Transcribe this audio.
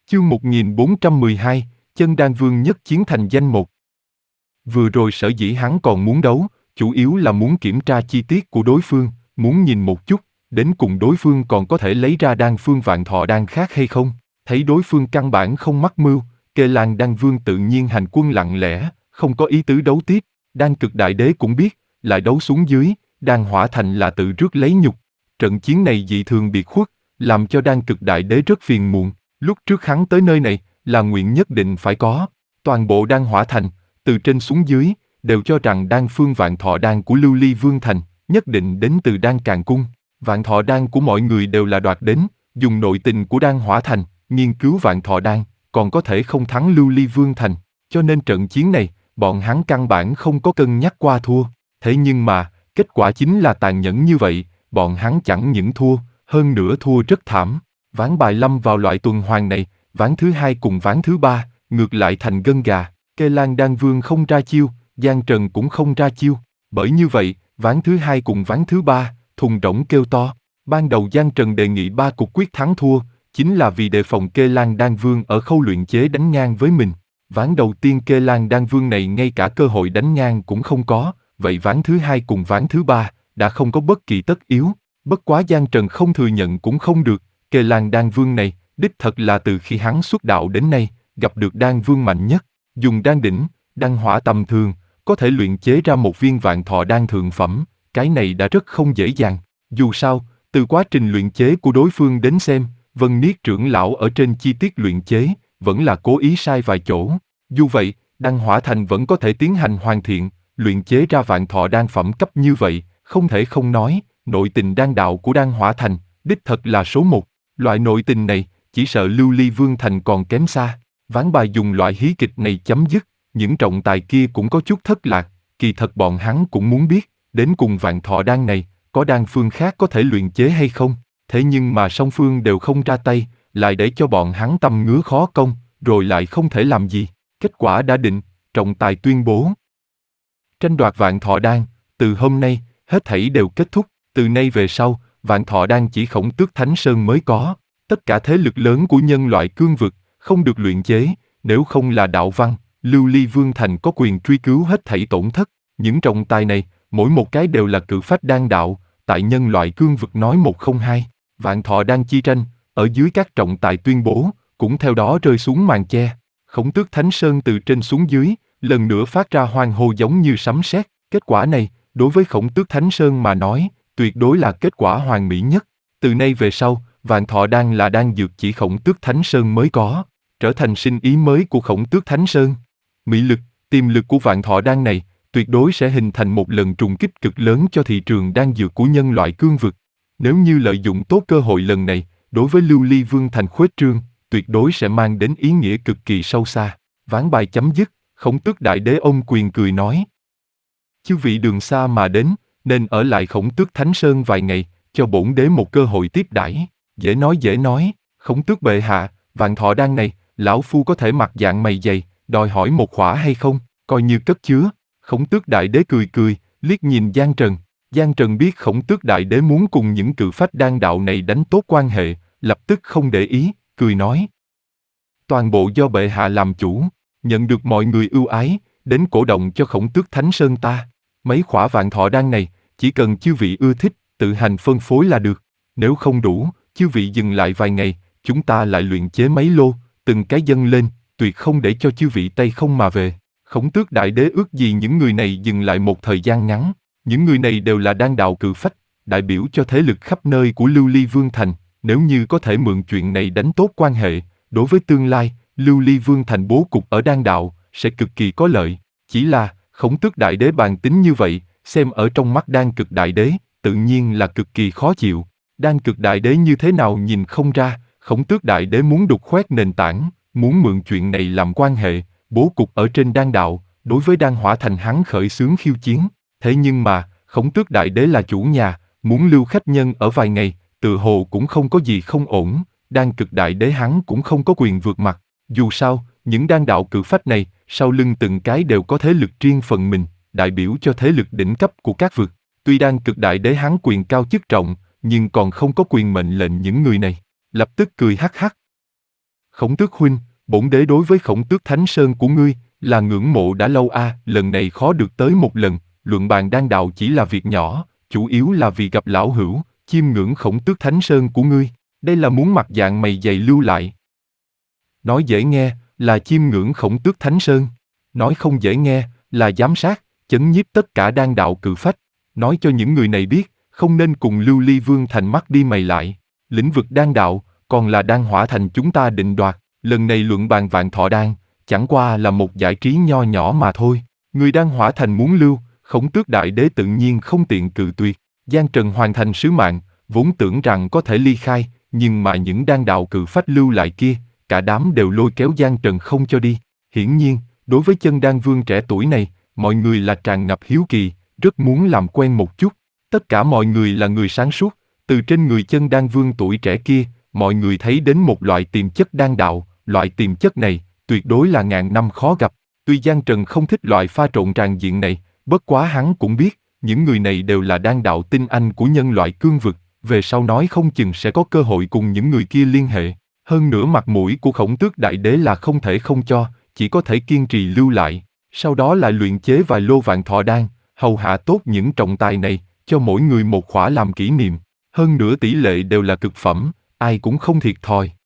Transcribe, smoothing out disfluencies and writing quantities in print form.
Chương 1412, Chân Đan Vương nhất chiến thành danh một. Vừa rồi sở dĩ hắn còn muốn đấu, chủ yếu là muốn kiểm tra chi tiết của đối phương, muốn nhìn một chút, đến cùng đối phương còn có thể lấy ra đan phương Vạn Thọ Đan khác hay không. Thấy đối phương căn bản không mắc mưu, Kê Lan Đan Vương tự nhiên hành quân lặng lẽ, không có ý tứ đấu tiếp. Đan Cực Đại Đế cũng biết, lại đấu xuống dưới, Đan Hỏa Thành là tự rước lấy nhục. Trận chiến này dị thường biệt khuất, làm cho Đan Cực Đại Đế rất phiền muộn. Lúc trước hắn tới nơi này, là nguyện nhất định phải có. Toàn bộ Đan Hỏa Thành, từ trên xuống dưới, đều cho rằng đan phương Vạn Thọ Đan của Lưu Ly Vương Thành, nhất định đến từ Đan Càn Cung. Vạn Thọ Đan của mọi người đều là đoạt đến, dùng nội tình của Đan Hỏa Thành, nghiên cứu Vạn Thọ Đan, còn có thể không thắng Lưu Ly Vương Thành. Cho nên trận chiến này, bọn hắn căn bản không có cân nhắc qua thua. Thế nhưng mà, kết quả chính là tàn nhẫn như vậy, bọn hắn chẳng những thua, hơn nữa thua rất thảm. Ván bài lâm vào loại tuần hoàn này, ván thứ hai cùng ván thứ ba, ngược lại thành gân gà. Kê Lan Đan Vương không ra chiêu, Giang Trần cũng không ra chiêu. Bởi như vậy, ván thứ hai cùng ván thứ ba, thùng rỗng kêu to. Ban đầu Giang Trần đề nghị 3 cuộc quyết thắng thua, chính là vì đề phòng Kê Lan Đan Vương ở khâu luyện chế đánh ngang với mình. Ván đầu tiên Kê Lan Đan Vương này ngay cả cơ hội đánh ngang cũng không có, vậy ván thứ hai cùng ván thứ ba, đã không có bất kỳ tất yếu. Bất quá Giang Trần không thừa nhận cũng không được, Kê Lan Đan Vương này, đích thật là từ khi hắn xuất đạo đến nay, gặp được Đan Vương mạnh nhất. Dùng đan đỉnh, đan hỏa tầm thường, có thể luyện chế ra một viên Vạn Thọ Đan thượng phẩm, cái này đã rất không dễ dàng. Dù sao, từ quá trình luyện chế của đối phương đến xem, Vân Niết trưởng lão ở trên chi tiết luyện chế, vẫn là cố ý sai vài chỗ. Dù vậy, Đan Hỏa Thành vẫn có thể tiến hành hoàn thiện, luyện chế ra Vạn Thọ Đan phẩm cấp như vậy, không thể không nói, nội tình đan đạo của Đan Hỏa Thành, đích thật là số một. Loại nội tình này, chỉ sợ Lưu Ly Vương Thành còn kém xa. Ván bài dùng loại hí kịch này chấm dứt, những trọng tài kia cũng có chút thất lạc, kỳ thật bọn hắn cũng muốn biết, đến cùng Vạn Thọ Đan này, có đan phương khác có thể luyện chế hay không, thế nhưng mà song phương đều không ra tay, lại để cho bọn hắn tâm ngứa khó công, rồi lại không thể làm gì. Kết quả đã định, trọng tài tuyên bố. Tranh đoạt Vạn Thọ Đan, từ hôm nay, hết thảy đều kết thúc, từ nay về sau, Vạn Thọ Đan chỉ Khổng Tước Thánh Sơn mới có, tất cả thế lực lớn của nhân loại cương vực, không được luyện chế, nếu không là đạo văn, Lưu Ly Vương Thành có quyền truy cứu hết thảy tổn thất. Những trọng tài này, mỗi một cái đều là cự phách đan đạo, tại nhân loại cương vực nói một không hai. Vạn Thọ Đan chi tranh, ở dưới các trọng tài tuyên bố, cũng theo đó rơi xuống màn che. Khổng Tước Thánh Sơn từ trên xuống dưới, lần nữa phát ra hoan hô giống như sấm sét. Kết quả này, đối với Khổng Tước Thánh Sơn mà nói, tuyệt đối là kết quả hoàn mỹ nhất. Từ nay về sau, Vạn Thọ Đan là đan dược chỉ Khổng Tước Thánh Sơn mới có, trở thành sinh ý mới của Khổng Tước Thánh Sơn. Mỹ lực, tiềm lực của Vạn Thọ Đan này, tuyệt đối sẽ hình thành một lần trùng kích cực lớn cho thị trường đan dược của nhân loại cương vực. Nếu như lợi dụng tốt cơ hội lần này, đối với Lưu Ly Vương Thành khuếch trương, tuyệt đối sẽ mang đến ý nghĩa cực kỳ sâu xa. Ván bài chấm dứt, Khổng Tước Đại Đế ôm quyền cười nói: chư vị đường xa mà đến, nên ở lại Khổng Tước Thánh Sơn vài ngày, cho bổn đế một cơ hội tiếp đãi. Dễ nói, Khổng Tước bệ hạ, Vạn Thọ Đan này, lão phu có thể mặc dạng mày dày, đòi hỏi một khỏa hay không, coi như cất chứa. Khổng Tước Đại Đế cười, liếc nhìn Giang Trần. Giang Trần biết Khổng Tước Đại Đế muốn cùng những cự phách đan đạo này đánh tốt quan hệ, lập tức không để ý, cười nói: toàn bộ do bệ hạ làm chủ, nhận được mọi người ưu ái, đến cổ động cho Khổng Tước Thánh Sơn ta. Mấy khỏa Vạn Thọ Đan này, chỉ cần chư vị ưa thích, tự hành phân phối là được. Nếu không đủ, chư vị dừng lại vài ngày, chúng ta lại luyện chế mấy lô, từng cái dâng lên, tuyệt không để cho chư vị tay không mà về. Khổng Tước Đại Đế ước gì những người này dừng lại một thời gian ngắn. Những người này đều là đan đạo cự phách, đại biểu cho thế lực khắp nơi của Lưu Ly Vương Thành. Nếu như có thể mượn chuyện này đánh tốt quan hệ, đối với tương lai, Lưu Ly Vương Thành bố cục ở đan đạo, sẽ cực kỳ có lợi. Chỉ là, Khổng Tước Đại Đế bàn tính như vậy, xem ở trong mắt Đan Cực Đại Đế, tự nhiên là cực kỳ khó chịu. Đan Cực Đại Đế như thế nào nhìn không ra, Khổng Tước Đại Đế muốn đục khoét nền tảng, muốn mượn chuyện này làm quan hệ, bố cục ở trên đan đạo, đối với Đan Hỏa Thành hắn khởi xướng khiêu chiến. Thế nhưng mà, Khổng Tước Đại Đế là chủ nhà, muốn lưu khách nhân ở vài ngày, tự hồ cũng không có gì không ổn. Đan Cực Đại Đế hắn cũng không có quyền vượt mặt. Dù sao, những đan đạo cự phách này, sau lưng từng cái đều có thế lực riêng phần mình, đại biểu cho thế lực đỉnh cấp của các vực. Tuy Đan Cực Đại Đế hắn quyền cao chức trọng, nhưng còn không có quyền mệnh lệnh những người này. Lập tức cười hắc hắc. Khổng Tước huynh, bổn đế đối với Khổng Tước Thánh Sơn của ngươi là ngưỡng mộ đã lâu lần này khó được tới một lần, luận bàn đan đạo chỉ là việc nhỏ, chủ yếu là vì gặp lão hữu, chiêm ngưỡng Khổng Tước Thánh Sơn của ngươi, đây là muốn mặt dạng mày dày lưu lại. Nói dễ nghe, là chiêm ngưỡng Khổng Tước Thánh Sơn. Nói không dễ nghe, là giám sát, chấn nhiếp tất cả đan đạo cự phách. Nói cho những người này biết, không nên cùng Lưu Ly Vương thành mắt đi mày lại. Lĩnh vực đan đạo, còn là đan hỏa thành chúng ta định đoạt. Lần này luận bàn Vạn Thọ Đan, chẳng qua là một giải trí nho nhỏ mà thôi. Người đan hỏa thành muốn lưu, Khổng Tước Đại Đế tự nhiên không tiện cự tuyệt. Giang Trần hoàn thành sứ mạng, vốn tưởng rằng có thể ly khai, nhưng mà những đan đạo cự phách lưu lại kia, cả đám đều lôi kéo Giang Trần không cho đi. Hiển nhiên, đối với chân đan vương trẻ tuổi này, mọi người là tràn ngập hiếu kỳ, rất muốn làm quen một chút. Tất cả mọi người là người sáng suốt, từ trên người chân đan vương tuổi trẻ kia, mọi người thấy đến một loại tiềm chất đan đạo, loại tiềm chất này, tuyệt đối là ngàn năm khó gặp. Tuy Giang Trần không thích loại pha trộn tràn diện này, bất quá hắn cũng biết, những người này đều là đan đạo tinh anh của nhân loại cương vực, về sau nói không chừng sẽ có cơ hội cùng những người kia liên hệ. Hơn nữa mặt mũi của Khổng Tước Đại Đế là không thể không cho, chỉ có thể kiên trì lưu lại, sau đó lại luyện chế vài lô Vạn Thọ Đan, hầu hạ tốt những trọng tài này, cho mỗi người một khỏa làm kỷ niệm. Hơn nữa tỷ lệ đều là cực phẩm, ai cũng không thiệt thòi.